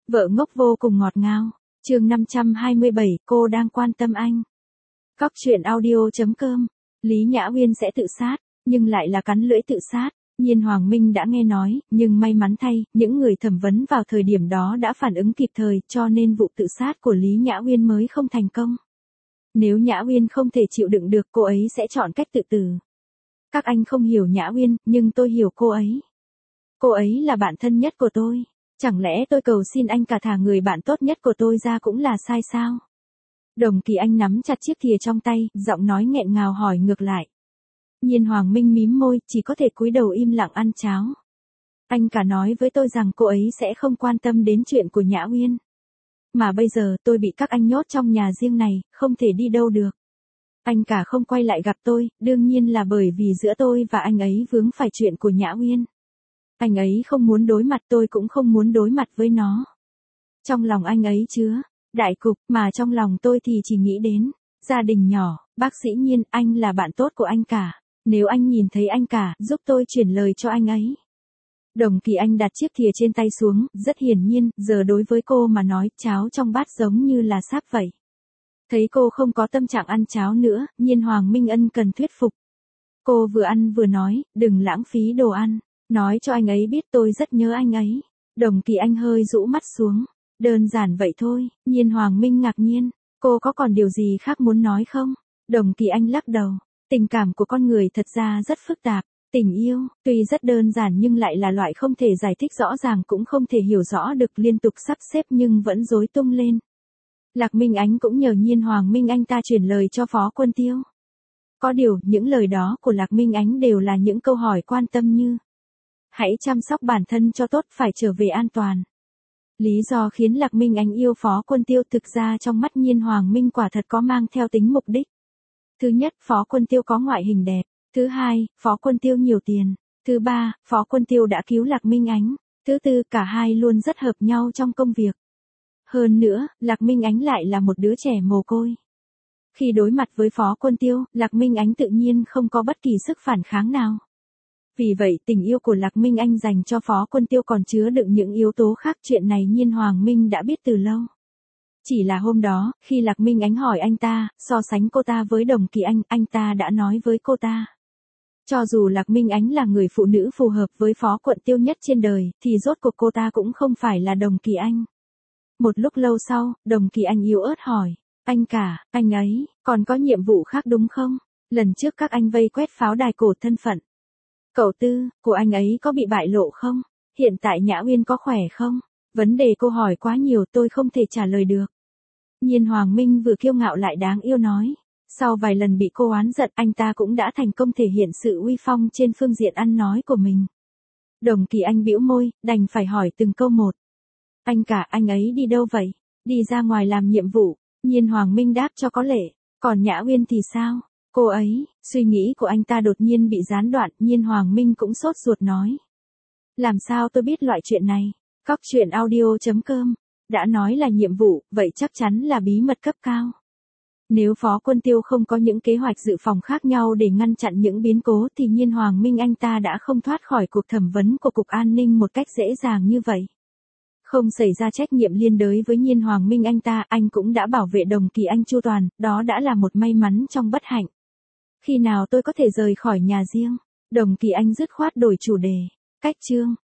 Vợ ngốc vô cùng ngọt ngào. Chương 527, cô đang quan tâm anh. Cóc truyện audio.com. Lý Nhã Uyên sẽ tự sát, nhưng lại là cắn lưỡi tự sát. Nhiên Hoàng Minh đã nghe nói, nhưng may mắn thay, những người thẩm vấn vào thời điểm đó đã phản ứng kịp thời, cho nên vụ tự sát của Lý Nhã Uyên mới không thành công. Nếu Nhã Uyên không thể chịu đựng được, cô ấy sẽ chọn cách tự tử. Các anh không hiểu Nhã Uyên, nhưng tôi hiểu cô ấy. Cô ấy là bạn thân nhất của tôi. Chẳng lẽ tôi cầu xin anh cả thả người bạn tốt nhất của tôi ra cũng là sai sao? Đồng Kỳ Anh nắm chặt chiếc thìa trong tay, giọng nói nghẹn ngào hỏi ngược lại. Nhiên Hoàng Minh mím môi, chỉ có thể cúi đầu im lặng ăn cháo. Anh cả nói với tôi rằng cô ấy sẽ không quan tâm đến chuyện của Nhã Uyên. Mà bây giờ tôi bị các anh nhốt trong nhà riêng này, không thể đi đâu được. Anh cả không quay lại gặp tôi, đương nhiên là bởi vì giữa tôi và anh ấy vướng phải chuyện của Nhã Uyên. Anh ấy không muốn đối mặt, tôi cũng không muốn đối mặt với nó. Trong lòng anh ấy chứa đại cục, mà trong lòng tôi thì chỉ nghĩ đến gia đình nhỏ. Bác sĩ Nhiên, anh là bạn tốt của anh cả. Nếu anh nhìn thấy anh cả, giúp tôi chuyển lời cho anh ấy. Đồng Kỳ Anh đặt chiếc thìa trên tay xuống, rất hiển nhiên, giờ đối với cô mà nói, cháo trong bát giống như là sáp vậy. Thấy cô không có tâm trạng ăn cháo nữa, Nhiên Hoàng Minh ân cần thuyết phục. Cô vừa ăn vừa nói, đừng lãng phí đồ ăn. Nói cho anh ấy biết tôi rất nhớ anh ấy. Đồng Kỳ Anh hơi rũ mắt xuống. Đơn giản vậy thôi. Nhiên Hoàng Minh ngạc nhiên. Cô có còn điều gì khác muốn nói không? Đồng Kỳ Anh lắc đầu. Tình cảm của con người thật ra rất phức tạp. Tình yêu, tuy rất đơn giản nhưng lại là loại không thể giải thích rõ ràng cũng không thể hiểu rõ được, liên tục sắp xếp nhưng vẫn rối tung lên. Lạc Minh Ánh cũng nhờ Nhiên Hoàng Minh anh ta chuyển lời cho Phó Quân Tiêu. Có điều, những lời đó của Lạc Minh Ánh đều là những câu hỏi quan tâm như: hãy chăm sóc bản thân cho tốt, phải trở về an toàn. Lý do khiến Lạc Minh Ánh yêu Phó Quân Tiêu thực ra trong mắt Nhiên Hoàng Minh quả thật có mang theo tính mục đích. Thứ nhất, Phó Quân Tiêu có ngoại hình đẹp. Thứ hai, Phó Quân Tiêu nhiều tiền. Thứ ba, Phó Quân Tiêu đã cứu Lạc Minh Ánh. Thứ tư, cả hai luôn rất hợp nhau trong công việc. Hơn nữa, Lạc Minh Ánh lại là một đứa trẻ mồ côi. Khi đối mặt với Phó Quân Tiêu, Lạc Minh Ánh tự nhiên không có bất kỳ sức phản kháng nào. Vì vậy, tình yêu của Lạc Minh Anh dành cho Phó Quân Tiêu còn chứa đựng những yếu tố khác, chuyện này Nhiên Hoàng Minh đã biết từ lâu. Chỉ là hôm đó, khi Lạc Minh Ánh hỏi anh ta, so sánh cô ta với Đồng Kỳ Anh ta đã nói với cô ta. Cho dù Lạc Minh Ánh là người phụ nữ phù hợp với Phó Quân Tiêu nhất trên đời, thì rốt cuộc cô ta cũng không phải là Đồng Kỳ Anh. Một lúc lâu sau, Đồng Kỳ Anh yếu ớt hỏi, anh cả, anh ấy, còn có nhiệm vụ khác đúng không? Lần trước các anh vây quét pháo đài cổ thân phận. Cậu Tư, của anh ấy có bị bại lộ không? Hiện tại Nhã Uyên có khỏe không? Vấn đề cô hỏi quá nhiều, tôi không thể trả lời được. Nhiên Hoàng Minh vừa kiêu ngạo lại đáng yêu nói. Sau vài lần bị cô oán giận, anh ta cũng đã thành công thể hiện sự uy phong trên phương diện ăn nói của mình. Đồng Kỳ Anh bĩu môi, đành phải hỏi từng câu một. Anh cả, anh ấy đi đâu vậy? Đi ra ngoài làm nhiệm vụ. Nhiên Hoàng Minh đáp cho có lệ. Còn Nhã Uyên thì sao? Cô ấy, suy nghĩ của anh ta đột nhiên bị gián đoạn, Nhiên Hoàng Minh cũng sốt ruột nói. Làm sao tôi biết loại chuyện này? Cóc truyện audio.com. Đã nói là nhiệm vụ, vậy chắc chắn là bí mật cấp cao. Nếu Phó Quân Tiêu không có những kế hoạch dự phòng khác nhau để ngăn chặn những biến cố thì Nhiên Hoàng Minh anh ta đã không thoát khỏi cuộc thẩm vấn của Cục An ninh một cách dễ dàng như vậy. Không xảy ra trách nhiệm liên đới với Nhiên Hoàng Minh anh ta, anh cũng đã bảo vệ Đồng Kỳ Anh chu toàn, đó đã là một may mắn trong bất hạnh. Khi nào tôi có thể rời khỏi nhà riêng? Đồng Kỳ Anh dứt khoát đổi chủ đề. Cách chương.